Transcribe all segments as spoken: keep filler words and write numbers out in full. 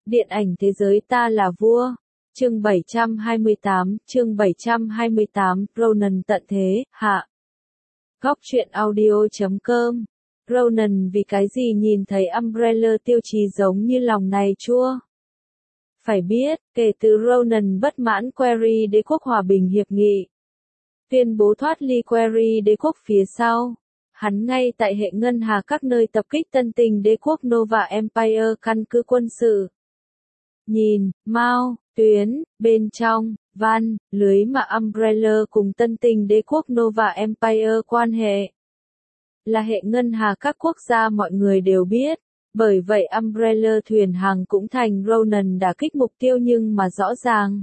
Điện ảnh thế giới ta là vua. Chương bảy trăm hai mươi tám, chương bảy trăm hai mươi tám, Ronan tận thế, hạ. Góc truyện audio chấm com. Ronan vì cái gì nhìn thấy Umbrella tiêu chí giống như lòng này chua? Phải biết, kể từ Ronan bất mãn Query đế quốc hòa bình hiệp nghị, tuyên bố thoát ly Query đế quốc phía sau, hắn ngay tại hệ ngân hà các nơi tập kích tân tình đế quốc Nova Empire căn cứ quân sự. Nhìn, Mao, tuyến, bên trong, văn, lưới mà Umbrella cùng tân tình đế quốc Nova Empire quan hệ là hệ ngân hà các quốc gia mọi người đều biết, bởi vậy Umbrella thuyền hàng cũng thành Ronan đả kích mục tiêu nhưng mà rõ ràng.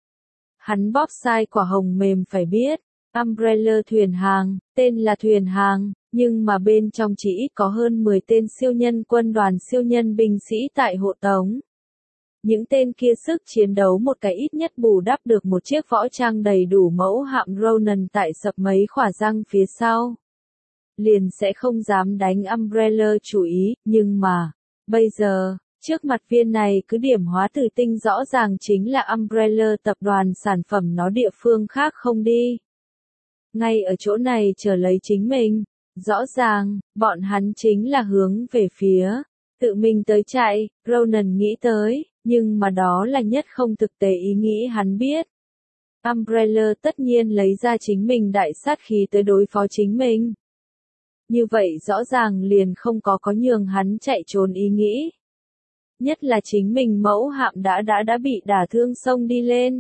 Hắn bóp sai quả hồng mềm phải biết, Umbrella thuyền hàng, tên là thuyền hàng, nhưng mà bên trong chỉ ít có hơn mười tên siêu nhân quân đoàn siêu nhân binh sĩ tại hộ tống. Những tên kia sức chiến đấu một cái ít nhất bù đắp được một chiếc võ trang đầy đủ mẫu hạm Ronan tại sập mấy khỏa răng phía sau. Liền sẽ không dám đánh Umbrella chủ ý, nhưng mà, bây giờ, trước mặt viên này cứ điểm hóa tử tinh rõ ràng chính là Umbrella tập đoàn sản phẩm nó địa phương khác không đi. Ngay ở chỗ này chờ lấy chính mình, rõ ràng, bọn hắn chính là hướng về phía, tự mình tới chạy, Ronan nghĩ tới, nhưng mà đó là nhất không thực tế ý nghĩ hắn biết. Umbrella tất nhiên lấy ra chính mình đại sát khí tới đối phó chính mình. Như vậy rõ ràng liền không có có nhường hắn chạy trốn ý nghĩ. Nhất là chính mình mẫu hạm đã đã đã bị đả thương xông đi lên.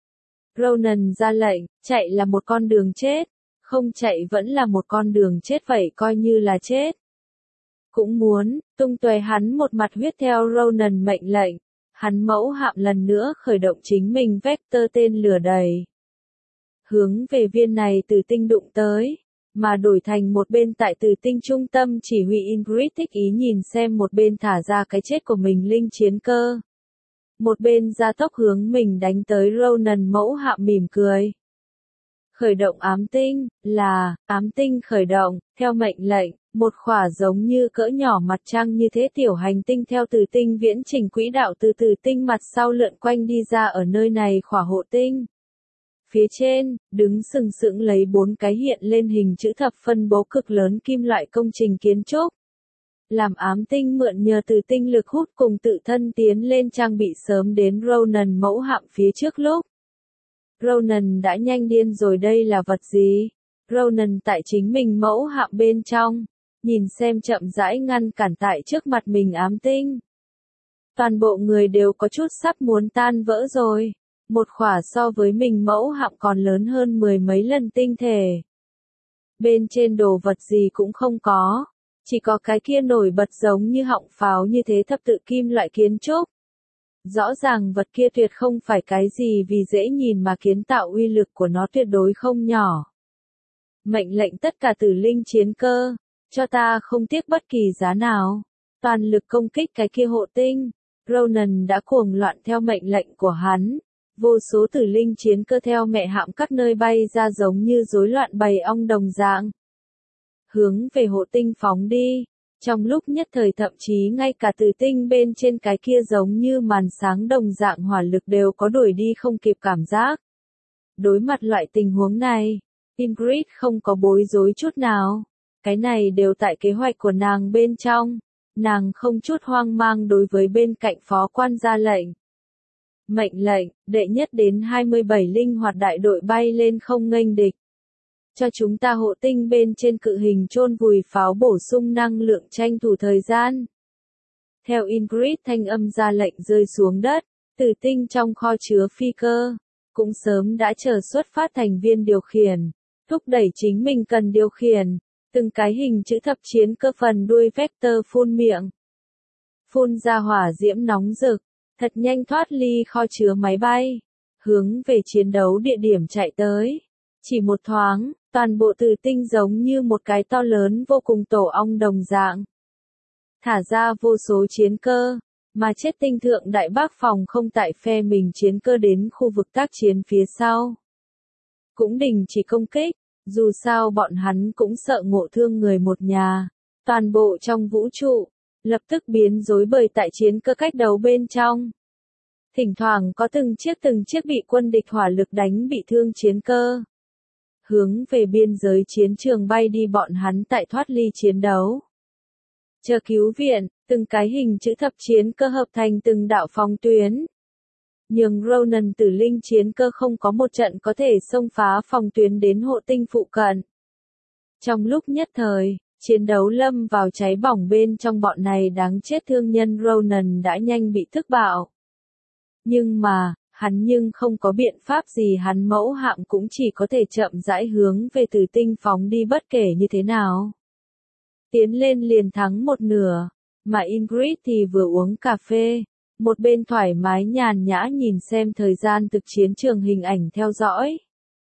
Ronan ra lệnh, chạy là một con đường chết, không chạy vẫn là một con đường chết vậy coi như là chết. Cũng muốn, tung tóe hắn một mặt huyết theo Ronan mệnh lệnh, hắn mẫu hạm lần nữa khởi động chính mình vector tên lửa đầy. Hướng về viên này từ tinh đụng tới. Mà đổi thành một bên tại tử tinh trung tâm chỉ huy Ingrid thích ý nhìn xem một bên thả ra cái chết của mình linh chiến cơ. Một bên gia tốc hướng mình đánh tới Ronan mẫu hạm mỉm cười. Khởi động ám tinh, là, ám tinh khởi động, theo mệnh lệnh, một khỏa giống như cỡ nhỏ mặt trăng như thế tiểu hành tinh theo tử tinh viễn trình quỹ đạo từ tử tinh mặt sau lượn quanh đi ra ở nơi này khỏa hộ tinh. Phía trên, đứng sừng sững lấy bốn cái hiện lên hình chữ thập phân bố cực lớn kim loại công trình kiến trúc. Làm ám tinh mượn nhờ từ tinh lực hút cùng tự thân tiến lên trang bị sớm đến Ronan mẫu hạm phía trước lúc. Ronan đã nhanh điên rồi đây là vật gì? Ronan tại chính mình mẫu hạm bên trong, nhìn xem chậm rãi ngăn cản tại trước mặt mình ám tinh. Toàn bộ người đều có chút sắp muốn tan vỡ rồi. Một khỏa so với mình mẫu hạm còn lớn hơn mười mấy lần tinh thể. Bên trên đồ vật gì cũng không có, chỉ có cái kia nổi bật giống như họng pháo như thế thập tự kim loại kiến trúc. Rõ ràng vật kia tuyệt không phải cái gì vì dễ nhìn mà kiến tạo uy lực của nó tuyệt đối không nhỏ. Mệnh lệnh tất cả tử linh chiến cơ, cho ta không tiếc bất kỳ giá nào, toàn lực công kích cái kia hộ tinh. Ronan đã cuồng loạn theo mệnh lệnh của hắn. Vô số tử linh chiến cơ theo mẹ hạm các nơi bay ra giống như rối loạn bầy ong đồng dạng. Hướng về hộ tinh phóng đi. Trong lúc nhất thời thậm chí ngay cả tử tinh bên trên cái kia giống như màn sáng đồng dạng hỏa lực đều có đuổi đi không kịp cảm giác. Đối mặt loại tình huống này, Ingrid không có bối rối chút nào. Cái này đều tại kế hoạch của nàng bên trong. Nàng không chút hoang mang đối với bên cạnh phó quan ra lệnh. Mệnh lệnh, đệ nhất đến hai mươi bảy linh hoạt đại đội bay lên không nghênh địch. Cho chúng ta hộ tinh bên trên cự hình chôn vùi pháo bổ sung năng lượng tranh thủ thời gian. Theo Ingrid thanh âm ra lệnh rơi xuống đất, tử tinh trong kho chứa phi cơ, cũng sớm đã chờ xuất phát thành viên điều khiển, thúc đẩy chính mình cần điều khiển, từng cái hình chữ thập chiến cơ phần đuôi vector phun miệng. Phun ra hỏa diễm nóng rực. Thật nhanh thoát ly kho chứa máy bay, hướng về chiến đấu địa điểm chạy tới. Chỉ một thoáng, toàn bộ tử tinh giống như một cái to lớn vô cùng tổ ong đồng dạng. Thả ra vô số chiến cơ, mà chết tinh thượng đại bác phòng không tại phe mình chiến cơ đến khu vực tác chiến phía sau. Cũng đình chỉ công kích, dù sao bọn hắn cũng sợ ngộ thương người một nhà. Toàn bộ trong vũ trụ, lập tức biến rối bời tại chiến cơ cách đấu bên trong. Thỉnh thoảng có từng chiếc từng chiếc bị quân địch hỏa lực đánh bị thương chiến cơ. Hướng về biên giới chiến trường bay đi bọn hắn tại thoát ly chiến đấu. Chờ cứu viện, từng cái hình chữ thập chiến cơ hợp thành từng đạo phòng tuyến. Nhưng Ronan tử linh chiến cơ không có một trận có thể xông phá phòng tuyến đến hộ tinh phụ cận. Trong lúc nhất thời, chiến đấu lâm vào cháy bỏng bên trong bọn này đáng chết thương nhân Ronan đã nhanh bị thức bạo. Nhưng mà, hắn nhưng không có biện pháp gì hắn mẫu hạm cũng chỉ có thể chậm rãi hướng về tử tinh phóng đi bất kể như thế nào. Tiến lên liền thắng một nửa, mà Ingrid thì vừa uống cà phê, một bên thoải mái nhàn nhã nhìn xem thời gian thực chiến trường hình ảnh theo dõi.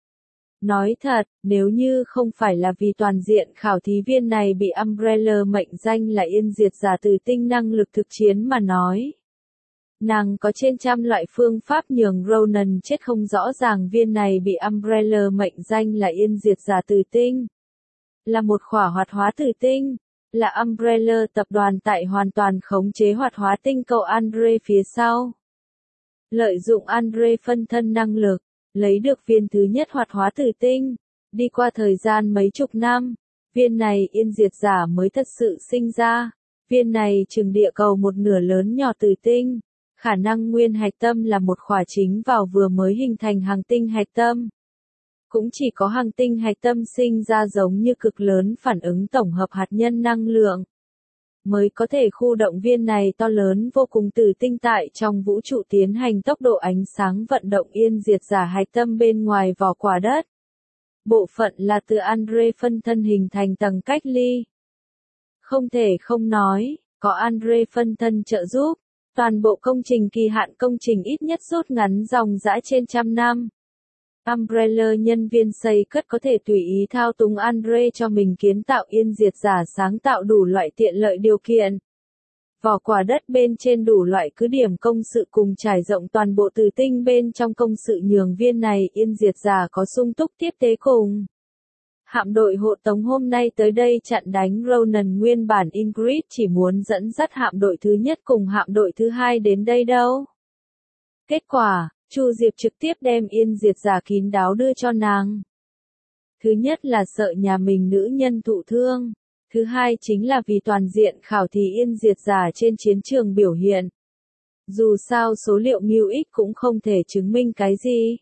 Nói thật, nếu như không phải là vì toàn diện khảo thí viên này bị Umbrella mệnh danh là yên diệt giả từ tinh năng lực thực chiến mà nói. Nàng có trên trăm loại phương pháp nhường Ronan chết không rõ ràng viên này bị Umbrella mệnh danh là yên diệt giả từ tinh. Là một khỏa hoạt hóa tử tinh, là Umbrella tập đoàn tại hoàn toàn khống chế hoạt hóa tinh cầu Andre phía sau. Lợi dụng Andre phân thân năng lực, lấy được viên thứ nhất hoạt hóa tử tinh, đi qua thời gian mấy chục năm, viên này yên diệt giả mới thật sự sinh ra, viên này chừng địa cầu một nửa lớn nhỏ tử tinh, khả năng nguyên hạch tâm là một khỏa chính vào vừa mới hình thành hành tinh hạch tâm. Cũng chỉ có hành tinh hạch tâm sinh ra giống như cực lớn phản ứng tổng hợp hạt nhân năng lượng, mới có thể khu động viên này to lớn vô cùng tử tinh tại trong vũ trụ tiến hành tốc độ ánh sáng vận động yên diệt giả hạch tâm bên ngoài vỏ quả đất. Bộ phận là từ Andre phân thân hình thành tầng cách ly. Không thể không nói, có Andre phân thân trợ giúp, toàn bộ công trình kỳ hạn công trình ít nhất rút ngắn dòng dã trên trăm năm. Umbrella nhân viên xây cất có thể tùy ý thao túng Andre cho mình kiến tạo yên diệt giả sáng tạo đủ loại tiện lợi điều kiện. Vỏ quả đất bên trên đủ loại cứ điểm công sự cùng trải rộng toàn bộ tử tinh bên trong công sự nhường viên này yên diệt giả có sung túc tiếp tế cùng. Hạm đội hộ tống hôm nay tới đây chặn đánh Ronan nguyên bản Ingrid chỉ muốn dẫn dắt hạm đội thứ nhất cùng hạm đội thứ hai đến đây đâu. Kết quả, Chu Diệp trực tiếp đem yên diệt giả kín đáo đưa cho nàng. Thứ nhất là sợ nhà mình nữ nhân thụ thương. Thứ hai chính là vì toàn diện khảo thí yên diệt giả trên chiến trường biểu hiện. Dù sao số liệu mưu ích cũng không thể chứng minh cái gì.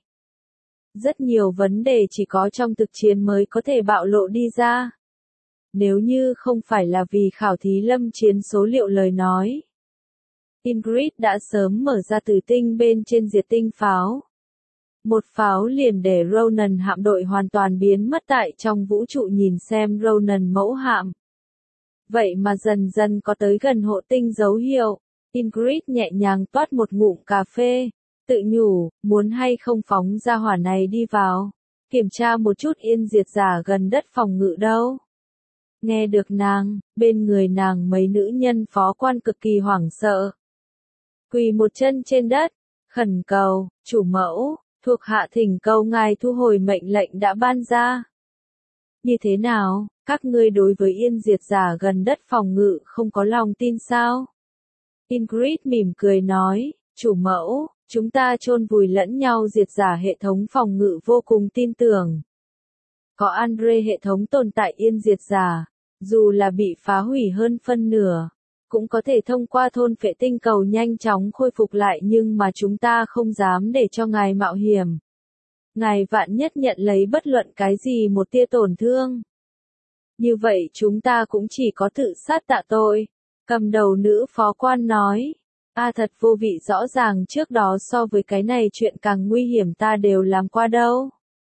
Rất nhiều vấn đề chỉ có trong thực chiến mới có thể bạo lộ đi ra. Nếu như không phải là vì khảo thí lâm chiến số liệu lời nói. Ingrid đã sớm mở ra tử tinh bên trên diệt tinh pháo. Một pháo liền để Ronan hạm đội hoàn toàn biến mất tại trong vũ trụ nhìn xem Ronan mẫu hạm. Vậy mà dần dần có tới gần hộ tinh dấu hiệu. Ingrid nhẹ nhàng toát một ngụm cà phê, tự nhủ, muốn hay không phóng ra hỏa này đi vào. Kiểm tra một chút yên diệt giả gần đất phòng ngự đâu. Nghe được nàng, bên người nàng mấy nữ nhân phó quan cực kỳ hoảng sợ. Quỳ một chân trên đất, khẩn cầu, chủ mẫu, thuộc hạ thỉnh cầu ngài thu hồi mệnh lệnh đã ban ra. Như thế nào, các ngươi đối với yên diệt giả gần đất phòng ngự không có lòng tin sao? Ingrid mỉm cười nói, chủ mẫu, chúng ta chôn vùi lẫn nhau diệt giả hệ thống phòng ngự vô cùng tin tưởng. Có Andre hệ thống tồn tại yên diệt giả, dù là bị phá hủy hơn phân nửa, cũng có thể thông qua thôn phệ tinh cầu nhanh chóng khôi phục lại nhưng mà chúng ta không dám để cho ngài mạo hiểm. Ngài vạn nhất nhận lấy bất luận cái gì một tia tổn thương. Như vậy chúng ta cũng chỉ có tự sát tạ tội. Cầm đầu nữ phó quan nói. A à, thật vô vị rõ ràng trước đó so với cái này chuyện càng nguy hiểm ta đều làm qua đâu.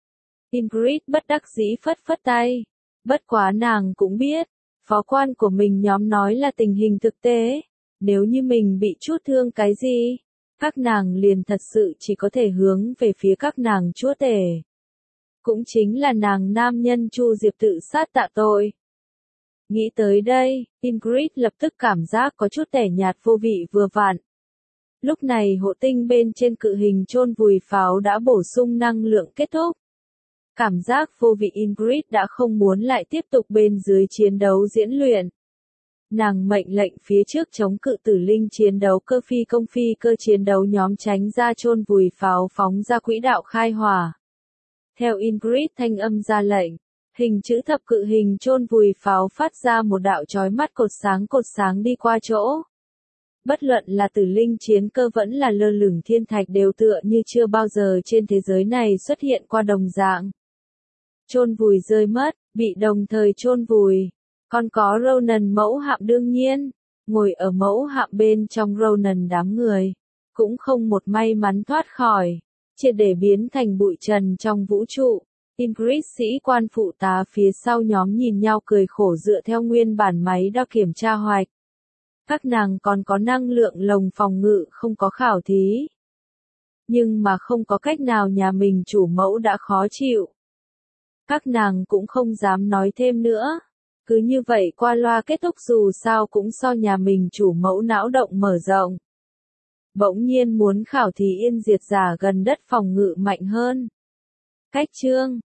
Ingrid bất đắc dĩ phất phất tay. Bất quá nàng cũng biết. Phó quan của mình nhóm nói là tình hình thực tế. Nếu như mình bị chút thương cái gì. Các nàng liền thật sự chỉ có thể hướng về phía các nàng chúa tể. Cũng chính là nàng nam nhân Chu Diệp tự sát tạ tội. Nghĩ tới đây, Ingrid lập tức cảm giác có chút tẻ nhạt vô vị vừa vặn. Lúc này hộ tinh bên trên cự hình chôn vùi pháo đã bổ sung năng lượng kết thúc. Cảm giác vô vị Ingrid đã không muốn lại tiếp tục bên dưới chiến đấu diễn luyện. Nàng mệnh lệnh phía trước chống cự tử linh chiến đấu cơ phi công phi cơ chiến đấu nhóm tránh ra chôn vùi pháo phóng ra quỹ đạo khai hỏa. Theo Ingrid thanh âm ra lệnh, hình chữ thập cự hình chôn vùi pháo phát ra một đạo chói mắt cột sáng cột sáng đi qua chỗ. Bất luận là tử linh chiến cơ vẫn là lơ lửng thiên thạch đều tựa như chưa bao giờ trên thế giới này xuất hiện qua đồng dạng. Chôn vùi rơi mất, bị đồng thời chôn vùi. Còn có Ronan mẫu hạm đương nhiên, ngồi ở mẫu hạm bên trong Ronan đám người, cũng không một may mắn thoát khỏi, triệt để biến thành bụi trần trong vũ trụ. Ingrid sĩ quan phụ tá phía sau nhóm nhìn nhau cười khổ dựa theo nguyên bản máy đo kiểm tra hoạch. Các nàng còn có năng lượng lồng phòng ngự không có khảo thí. Nhưng mà không có cách nào nhà mình chủ mẫu đã khó chịu. Các nàng cũng không dám nói thêm nữa. Cứ như vậy qua loa kết thúc dù sao cũng so nhà mình chủ mẫu não động mở rộng. Bỗng nhiên muốn khảo thí yên diệt giả gần đất phòng ngự mạnh hơn. Cách chương